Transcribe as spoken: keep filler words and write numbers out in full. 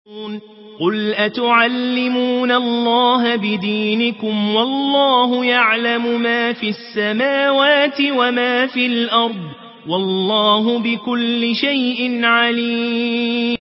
قل أتعلمون الله بدينكم والله يعلم ما في السماوات وما في الأرض والله بكل شيء عليم.